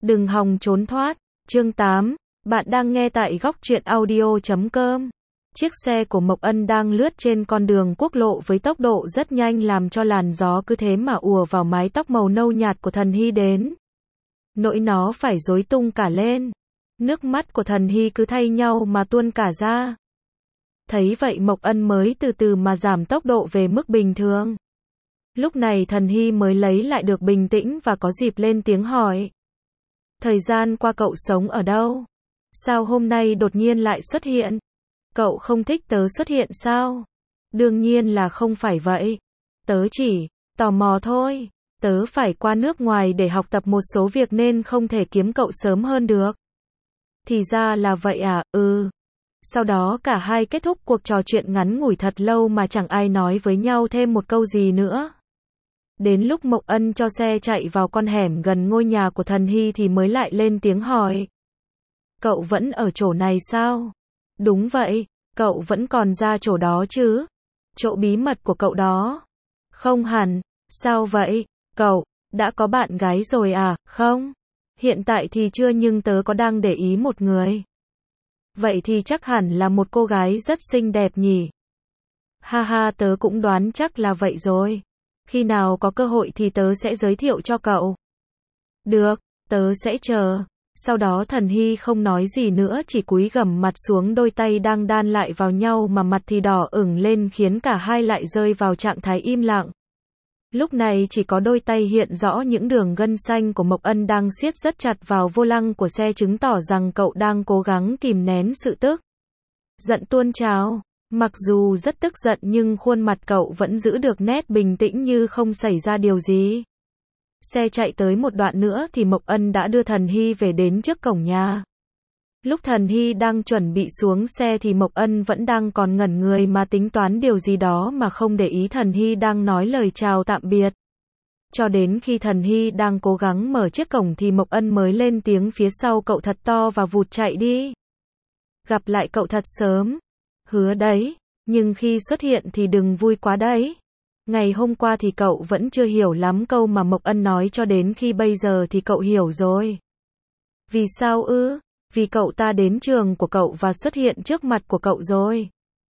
Đừng hòng trốn thoát. Chương 8. Bạn đang nghe tại góc truyện audio.com. Chiếc xe của Mộc Ân đang lướt trên con đường quốc lộ với tốc độ rất nhanh làm cho làn gió cứ thế mà ùa vào mái tóc màu nâu nhạt của Thần Hy đến. Nỗi nó phải rối tung cả lên. Nước mắt của Thần Hy cứ thay nhau mà tuôn cả ra. Thấy vậy Mộc Ân mới từ từ mà giảm tốc độ về mức bình thường. Lúc này Thần Hy mới lấy lại được bình tĩnh và có dịp lên tiếng hỏi. Thời gian qua cậu sống ở đâu? Sao hôm nay đột nhiên lại xuất hiện? Cậu không thích tớ xuất hiện sao? Đương nhiên là không phải vậy. Tớ chỉ tò mò thôi. Tớ phải qua nước ngoài để học tập một số việc nên không thể kiếm cậu sớm hơn được. Thì ra là vậy à, Sau đó cả hai kết thúc cuộc trò chuyện ngắn ngủi thật lâu mà chẳng ai nói với nhau thêm một câu gì nữa. Đến lúc Mộc Ân cho xe chạy vào con hẻm gần ngôi nhà của Thần Hy thì mới lại lên tiếng hỏi. Cậu vẫn ở chỗ này sao? Đúng vậy, cậu vẫn còn ra chỗ đó chứ? Chỗ bí mật của cậu đó? Không hẳn, sao vậy? Cậu đã có bạn gái rồi à? Không, hiện tại thì chưa nhưng tớ có đang để ý một người. Vậy thì chắc hẳn là một cô gái rất xinh đẹp nhỉ? Ha ha, tớ cũng đoán chắc là vậy rồi. Khi nào có cơ hội thì tớ sẽ giới thiệu cho cậu. Được, tớ sẽ chờ. Sau đó Thần Hy không nói gì nữa, chỉ cúi gằm mặt xuống, đôi tay đang đan lại vào nhau mà mặt thì đỏ ửng lên khiến cả hai lại rơi vào trạng thái im lặng. Lúc này chỉ có đôi tay hiện rõ những đường gân xanh của Mộc Ân đang siết rất chặt vào vô lăng của xe, chứng tỏ rằng cậu đang cố gắng kìm nén sự tức giận tuôn trào. Mặc dù rất tức giận nhưng khuôn mặt cậu vẫn giữ được nét bình tĩnh như không xảy ra điều gì. Xe chạy tới một đoạn nữa thì Mộc Ân đã đưa Thần Hy về đến trước cổng nhà. Lúc Thần Hy đang chuẩn bị xuống xe thì Mộc Ân vẫn đang còn ngẩn người mà tính toán điều gì đó mà không để ý Thần Hy đang nói lời chào tạm biệt. Cho đến khi Thần Hy đang cố gắng mở chiếc cổng thì Mộc Ân mới lên tiếng phía sau cậu thật to và vụt chạy đi. Gặp lại cậu thật sớm. Hứa đấy, nhưng khi xuất hiện thì đừng vui quá đấy. Ngày hôm qua thì cậu vẫn chưa hiểu lắm câu mà Mộc Ân nói, cho đến khi bây giờ thì cậu hiểu rồi. Vì sao ư? Vì cậu ta đến trường của cậu và xuất hiện trước mặt của cậu rồi.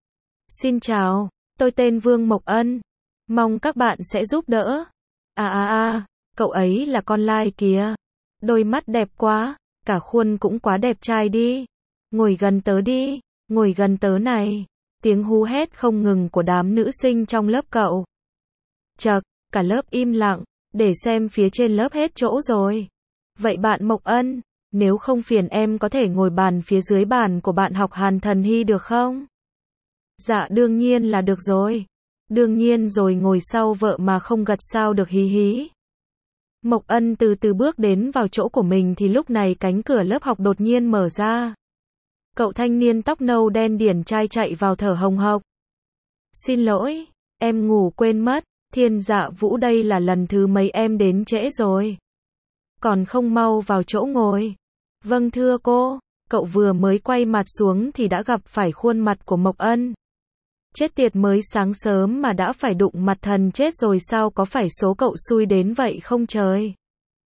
Xin chào, tôi tên Vương Mộc Ân. Mong các bạn sẽ giúp đỡ. Cậu ấy là con lai kìa. Đôi mắt đẹp quá, cả khuôn cũng quá đẹp trai đi. Ngồi gần tớ đi, ngồi gần tớ này. Tiếng hú hét không ngừng của đám nữ sinh trong lớp cậu. Chậc, cả lớp im lặng, để xem phía trên lớp hết chỗ rồi. Vậy bạn Mộc Ân, nếu không phiền em có thể ngồi bàn phía dưới bàn của bạn học Hàn Thần Hy được không? Dạ đương nhiên là được rồi. Đương nhiên rồi, ngồi sau vợ mà không gật sao được, hí hí. Mộc Ân từ từ bước đến vào chỗ của mình thì lúc này cánh cửa lớp học đột nhiên mở ra. Cậu thanh niên tóc nâu đen điển trai chạy vào thở hồng hộc. Xin lỗi, em ngủ quên mất. Thiên Dạ Vũ, đây là lần thứ mấy em đến trễ rồi? Còn không mau vào chỗ ngồi. Vâng thưa cô. Cậu vừa mới quay mặt xuống thì đã gặp phải khuôn mặt của Mộc Ân. Chết tiệt, mới sáng sớm mà đã phải đụng mặt thần chết rồi sao, có phải số cậu xui đến vậy không trời?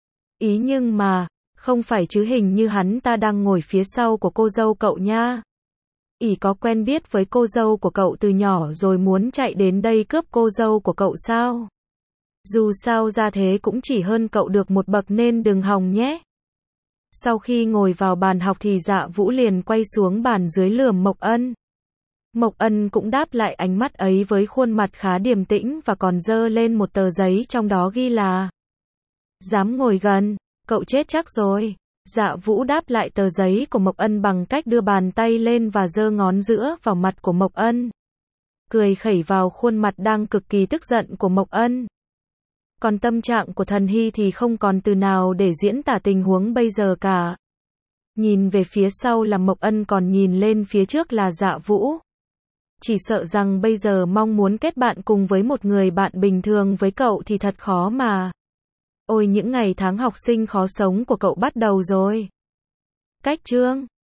Ý nhưng mà, không phải chứ, hình như hắn ta đang ngồi phía sau của cô dâu cậu nha. Ỷ có quen biết với cô dâu của cậu từ nhỏ rồi muốn chạy đến đây cướp cô dâu của cậu sao? Dù sao ra thế cũng chỉ hơn cậu được một bậc nên đừng hòng nhé. Sau khi ngồi vào bàn học thì Dạ Vũ liền quay xuống bàn dưới lườm Mộc Ân. Mộc Ân cũng đáp lại ánh mắt ấy với khuôn mặt khá điềm tĩnh và còn giơ lên một tờ giấy trong đó ghi là: dám ngồi gần, cậu chết chắc rồi. Dạ Vũ đáp lại tờ giấy của Mộc Ân bằng cách đưa bàn tay lên và giơ ngón giữa vào mặt của Mộc Ân. Cười khẩy vào khuôn mặt đang cực kỳ tức giận của Mộc Ân. Còn tâm trạng của Thần Hy thì không còn từ nào để diễn tả tình huống bây giờ cả. Nhìn về phía sau là Mộc Ân, còn nhìn lên phía trước là Dạ Vũ. Chỉ sợ rằng bây giờ mong muốn kết bạn cùng với một người bạn bình thường với cậu thì thật khó mà. Ôi, những ngày tháng học sinh khó sống của cậu bắt đầu rồi. Cách chương